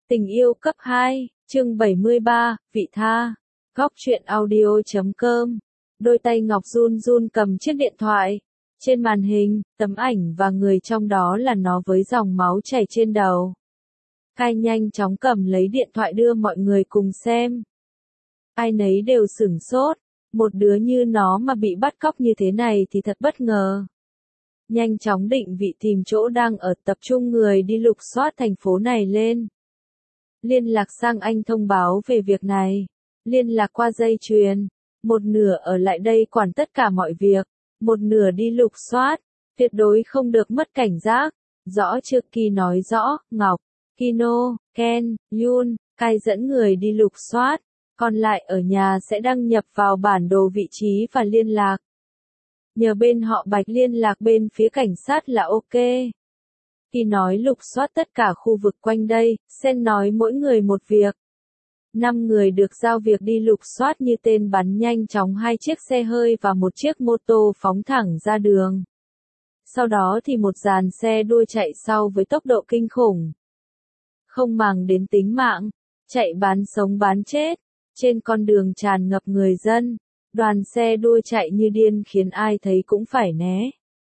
Tình yêu cấp 2, chương 73, vị tha. Góc truyện audio.com. Đôi tay Ngọc run run cầm chiếc điện thoại. Trên màn hình, tấm ảnh và người trong đó là nó với dòng máu chảy trên đầu. Kai nhanh chóng cầm lấy điện thoại đưa mọi người cùng xem. Ai nấy đều sửng sốt, một đứa như nó mà bị bắt cóc như thế này thì thật bất ngờ. Nhanh chóng định vị tìm chỗ đang ở, tập trung người đi lục soát thành phố này lên. Liên lạc sang anh thông báo về việc này. Liên lạc qua dây chuyền. Một nửa ở lại đây quản tất cả mọi việc. Một nửa đi lục soát. Tuyệt đối không được mất cảnh giác. Rõ chưa? Kỳ nói rõ, Ngọc, Kino, Ken, Yun, Kai dẫn người đi lục soát. Còn lại ở nhà sẽ đăng nhập vào bản đồ vị trí và liên lạc. Nhờ bên họ Bạch liên lạc bên phía cảnh sát là ok. Khi nói lục soát tất cả khu vực quanh đây, Sen nói mỗi người một việc. 5 người được giao việc đi lục soát như tên bắn nhanh chóng 2 chiếc xe hơi và một chiếc mô tô phóng thẳng ra đường. Sau đó thì một dàn xe đua chạy sau với tốc độ kinh khủng. Không màng đến tính mạng, chạy bán sống bán chết, trên con đường tràn ngập người dân. Đoàn xe đua chạy như điên khiến ai thấy cũng phải né.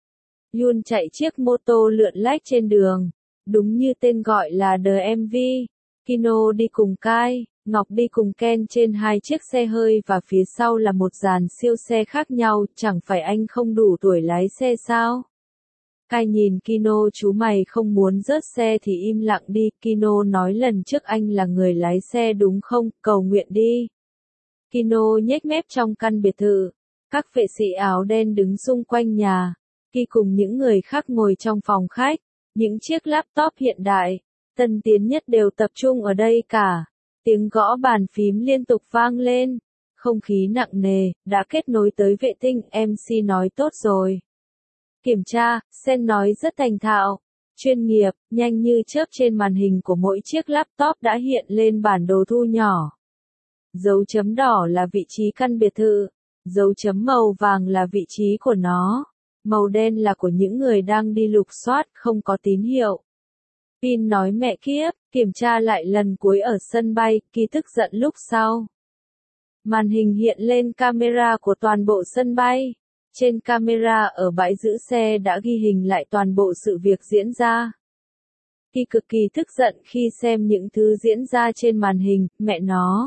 Yun chạy chiếc mô tô lượn lách trên đường, đúng như tên gọi là The MV. Kino đi cùng Kai, Ngọc đi cùng Ken trên 2 chiếc xe hơi và phía sau là một dàn siêu xe khác nhau, chẳng phải anh không đủ tuổi lái xe sao? Kai nhìn Kino, chú mày không muốn rớt xe thì im lặng đi. Kino nói lần trước anh là người lái xe đúng không, cầu nguyện đi. Kino nhếch mép trong căn biệt thự. Các vệ sĩ áo đen đứng xung quanh nhà. Khi cùng những người khác ngồi trong phòng khách, những chiếc laptop hiện đại, tân tiến nhất đều tập trung ở đây cả. Tiếng gõ bàn phím liên tục vang lên. Không khí nặng nề, đã kết nối tới vệ tinh, MC nói tốt rồi. Kiểm tra, Sen nói rất thành thạo, chuyên nghiệp, nhanh như chớp. Trên màn hình của mỗi chiếc laptop đã hiện lên bản đồ thu nhỏ. Dấu chấm đỏ là vị trí căn biệt thự, dấu chấm màu vàng là vị trí của nó. Màu đen là của những người đang đi lục soát, không có tín hiệu. Pin nói mẹ kiếp, kiểm tra lại lần cuối ở sân bay, Kỳ tức giận lúc sau. Màn hình hiện lên camera của toàn bộ sân bay. Trên camera ở bãi giữ xe đã ghi hình lại toàn bộ sự việc diễn ra. Kỳ cực kỳ tức giận khi xem những thứ diễn ra trên màn hình, mẹ nó.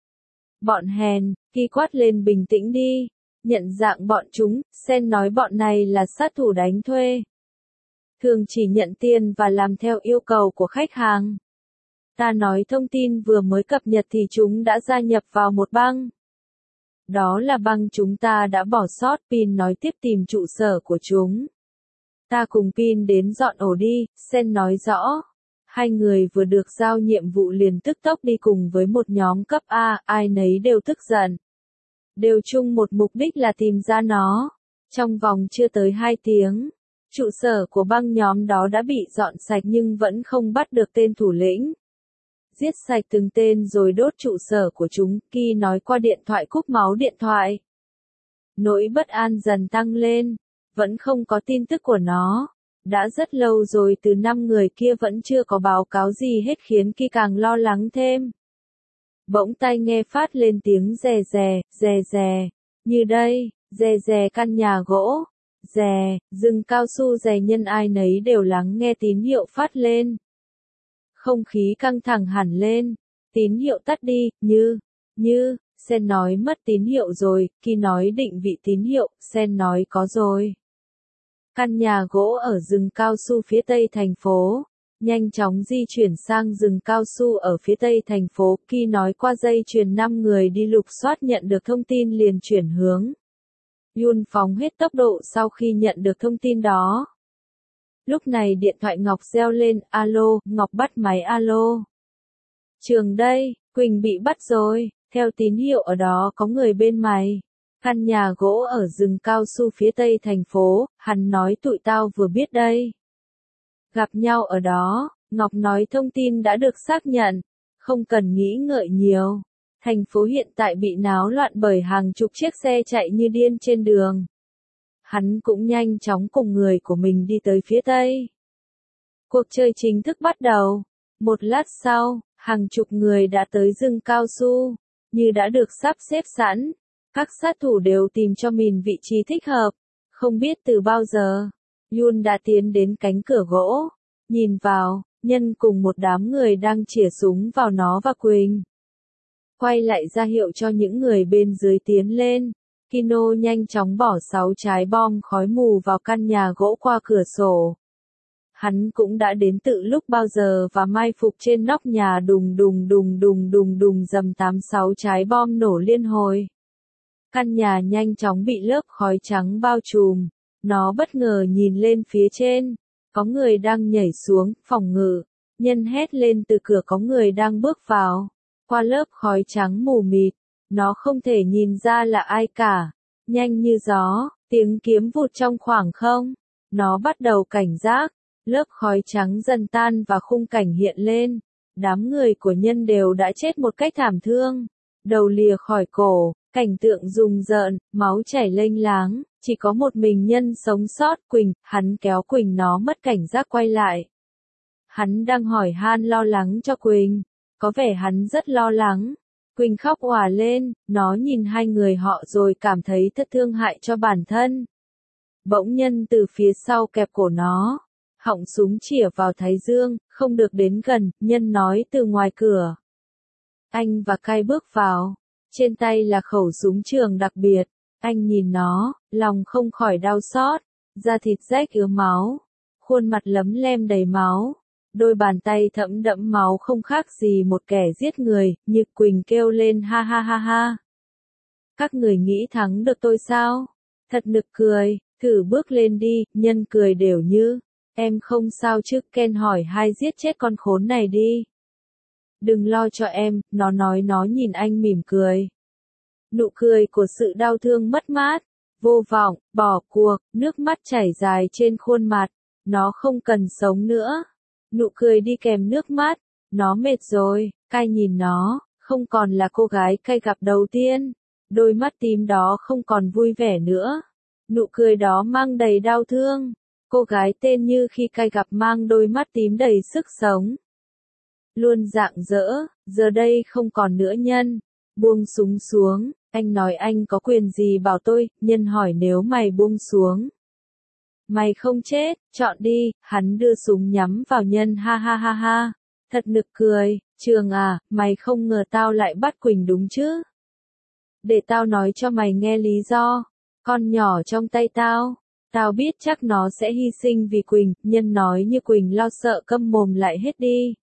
Bọn hèn, Kỳ quát lên bình tĩnh đi. Nhận dạng bọn chúng, Sen nói bọn này là sát thủ đánh thuê. Thường chỉ nhận tiền và làm theo yêu cầu của khách hàng. Ta nói thông tin vừa mới cập nhật thì chúng đã gia nhập vào một băng. Đó là băng chúng ta đã bỏ sót. Pin nói tiếp, tìm trụ sở của chúng. Ta cùng Pin đến dọn ổ đi, Sen nói rõ. Hai người vừa được giao nhiệm vụ liền tức tốc đi cùng với một nhóm cấp A, ai nấy đều tức giận. Đều chung một mục đích là tìm ra nó. Trong vòng chưa tới 2 tiếng, trụ sở của băng nhóm đó đã bị dọn sạch nhưng vẫn không bắt được tên thủ lĩnh. Giết sạch từng tên rồi đốt trụ sở của chúng, Kỳ nói qua điện thoại, cúp máu điện thoại. Nỗi bất an dần tăng lên, vẫn không có tin tức của nó. Đã rất lâu rồi từ 5 người kia vẫn chưa có báo cáo gì hết khiến Kỳ càng lo lắng thêm. Bỗng tai nghe phát lên tiếng rè rè, như đây, rè căn nhà gỗ, rè, rừng cao su rè nhân, ai nấy đều lắng nghe tín hiệu phát lên. Không khí căng thẳng hẳn lên, tín hiệu tắt đi, như, Sen nói mất tín hiệu rồi, Kỳ nói định vị tín hiệu, Sen nói có rồi. Căn nhà gỗ ở rừng cao su phía tây thành phố. Nhanh chóng di chuyển sang rừng cao su ở phía tây thành phố. Kỳ nói qua dây chuyền 5 người đi lục soát nhận được thông tin liền chuyển hướng. Yun phóng hết tốc độ sau khi nhận được thông tin đó. Lúc này điện thoại Ngọc reo lên, alo, Ngọc bắt máy, alo. Trường đây, Quỳnh bị bắt rồi, theo tín hiệu ở đó có người bên mày. Căn nhà gỗ ở rừng cao su phía tây thành phố, hắn nói tụi tao vừa biết đây. Gặp nhau ở đó, Ngọc nói thông tin đã được xác nhận, không cần nghĩ ngợi nhiều. Thành phố hiện tại bị náo loạn bởi hàng chục chiếc xe chạy như điên trên đường. Hắn cũng nhanh chóng cùng người của mình đi tới phía tây. Cuộc chơi chính thức bắt đầu. Một lát sau, Hàng chục người đã tới rừng cao su, như đã được sắp xếp sẵn. Các sát thủ đều tìm cho mình vị trí thích hợp. Không biết từ bao giờ, Yun đã tiến đến cánh cửa gỗ. Nhìn vào, Nhân cùng một đám người đang chĩa súng vào nó và Quỳnh. Quay lại ra hiệu cho những người bên dưới tiến lên. Kino nhanh chóng bỏ 6 trái bom khói mù vào căn nhà gỗ qua cửa sổ. Hắn cũng đã đến từ lúc bao giờ và mai phục trên nóc nhà đùng đùng đùng đùng đùng đùng dầm 8-6 trái bom nổ liên hồi. Căn nhà nhanh chóng bị lớp khói trắng bao trùm. Nó bất ngờ nhìn lên phía trên. Có người đang nhảy xuống, phòng ngự. Nhân hét lên từ cửa có người đang bước vào. Qua lớp khói trắng mù mịt, nó không thể nhìn ra là ai cả. Nhanh như gió, tiếng kiếm vụt trong khoảng không. Nó bắt đầu cảnh giác. Lớp khói trắng dần tan và khung cảnh hiện lên. Đám người của Nhân đều đã chết một cách thảm thương. Đầu lìa khỏi cổ, cảnh tượng rùng rợn, máu chảy lênh láng. Chỉ có một mình Nhân sống sót. Quỳnh, hắn kéo Quỳnh, nó mất cảnh giác quay lại. Hắn đang hỏi han lo lắng cho Quỳnh. Có vẻ hắn rất lo lắng. Quỳnh khóc òa lên, nó nhìn hai người họ rồi cảm thấy thật thương hại cho bản thân. Bỗng Nhân từ phía sau kẹp cổ nó. Họng súng chĩa vào thái dương, không được đến gần, Nhân nói từ ngoài cửa. Anh và Kai bước vào. Trên tay là khẩu súng trường đặc biệt. Anh nhìn nó, lòng không khỏi đau xót. Da thịt rách ứa máu. Khuôn mặt lấm lem đầy máu. Đôi bàn tay thẫm đẫm máu không khác gì một kẻ giết người. Như Quỳnh kêu lên ha ha ha ha. Các người nghĩ thắng được tôi sao? Thật nực cười, thử bước lên đi. Nhân cười đều như. Em không sao chứ? Ken hỏi. Hai giết chết con khốn này đi. Đừng lo cho em, nó nói. Nó nhìn anh mỉm cười. Nụ cười của sự đau thương mất mát, vô vọng, bỏ cuộc, nước mắt chảy dài trên khuôn mặt. Nó không cần sống nữa. Nụ cười đi kèm nước mắt. Nó mệt rồi. Kai nhìn nó, không còn là cô gái Kai gặp đầu tiên. Đôi mắt tím đó không còn vui vẻ nữa. Nụ cười đó mang đầy đau thương. Cô gái tên Như khi Kai gặp mang đôi mắt tím đầy sức sống. Luôn rạng rỡ, giờ đây không còn nữa. Nhân buông súng xuống. Anh nói anh có quyền gì bảo tôi? Nhân hỏi. Nếu mày buông xuống, mày không chết, chọn đi. Hắn đưa súng nhắm vào Nhân. Ha ha ha ha. Thật nực cười. Trường à, mày không ngờ tao lại bắt Quỳnh đúng chứ? Để tao nói cho mày nghe lý do. Con nhỏ trong tay tao. Tao biết chắc nó sẽ hy sinh vì Quỳnh. Nhân nói như Quỳnh lo sợ câm mồm lại hết đi.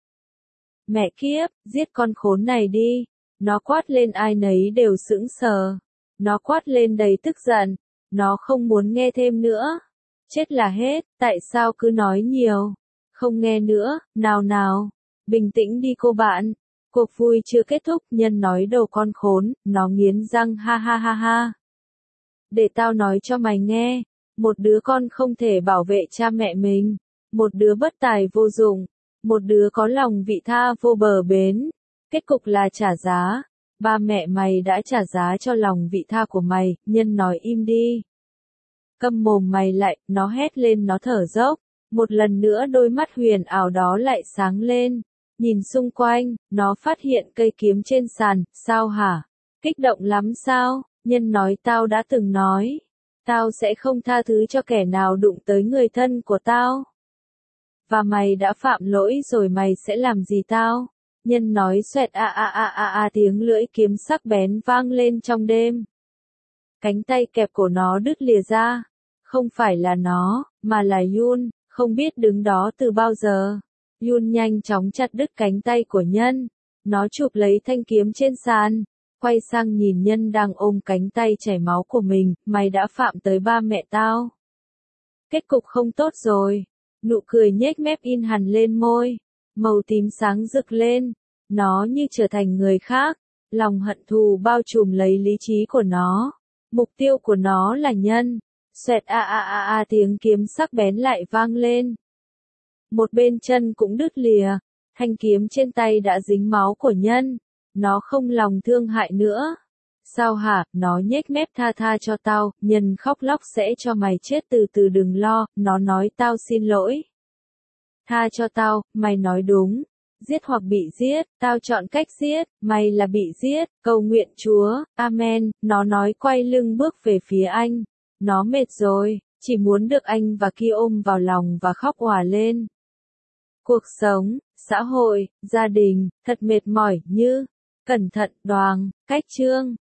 Mẹ kiếp, giết con khốn này đi. Nó quát lên. Ai nấy đều sững sờ. Nó quát lên đầy tức giận. Nó không muốn nghe thêm nữa. Chết là hết, tại sao cứ nói nhiều? Không nghe nữa, nào nào. Bình tĩnh đi cô bạn. Cuộc vui chưa kết thúc. Nhân nói. Đồ con khốn. Nó nghiến răng. Ha ha ha ha. Để tao nói cho mày nghe. Một đứa con không thể bảo vệ cha mẹ mình. Một đứa bất tài vô dụng. Một đứa có lòng vị tha vô bờ bến. Kết cục là trả giá. Ba mẹ mày đã trả giá cho lòng vị tha của mày. Nhân nói. Im đi. Câm mồm mày lại. Nó hét lên. Nó thở dốc. Một lần nữa đôi mắt huyền ảo đó lại sáng lên. Nhìn xung quanh, nó phát hiện cây kiếm trên sàn. Sao hả? Kích động lắm sao? Nhân nói. Tao đã từng nói. Tao sẽ không tha thứ cho kẻ nào đụng tới người thân của tao. Và mày đã phạm lỗi rồi, mày sẽ làm gì tao? Nhân nói. Xoẹt a a a a a. Tiếng lưỡi kiếm sắc bén vang lên trong đêm. Cánh tay kẹp cổ nó đứt lìa ra. Không phải là nó, mà là Yun, không biết đứng đó từ bao giờ. Yun nhanh chóng chặt đứt cánh tay của Nhân. Nó chụp lấy thanh kiếm trên sàn. Quay sang nhìn Nhân đang ôm cánh tay chảy máu của mình. Mày đã phạm tới ba mẹ tao. Kết cục không tốt rồi. Nụ cười nhếch mép in hẳn lên môi. Màu tím sáng rực lên. Nó như trở thành người khác. Lòng hận thù bao trùm lấy lý trí của nó. Mục tiêu của nó là Nhân. Xoẹt a a a a. Tiếng kiếm sắc bén lại vang lên. Một bên chân cũng đứt lìa. Thanh kiếm trên tay đã dính máu của Nhân. Nó không lòng thương hại nữa. Sao hả? Nó nhếch mép. Tha tha cho tao. Nhân khóc lóc. Sẽ cho mày chết từ từ, đừng lo. Nó nói. Tao xin lỗi. Tha cho tao. Mày nói đúng. Giết hoặc bị giết, tao chọn cách giết, mày là bị giết, cầu nguyện Chúa, amen, nó nói quay lưng bước về phía anh. Nó mệt rồi, chỉ muốn được anh và Ki ôm vào lòng và khóc òa lên. Cuộc sống, xã hội, gia đình, thật mệt mỏi như, cẩn thận, Đoàng, Cách Chương.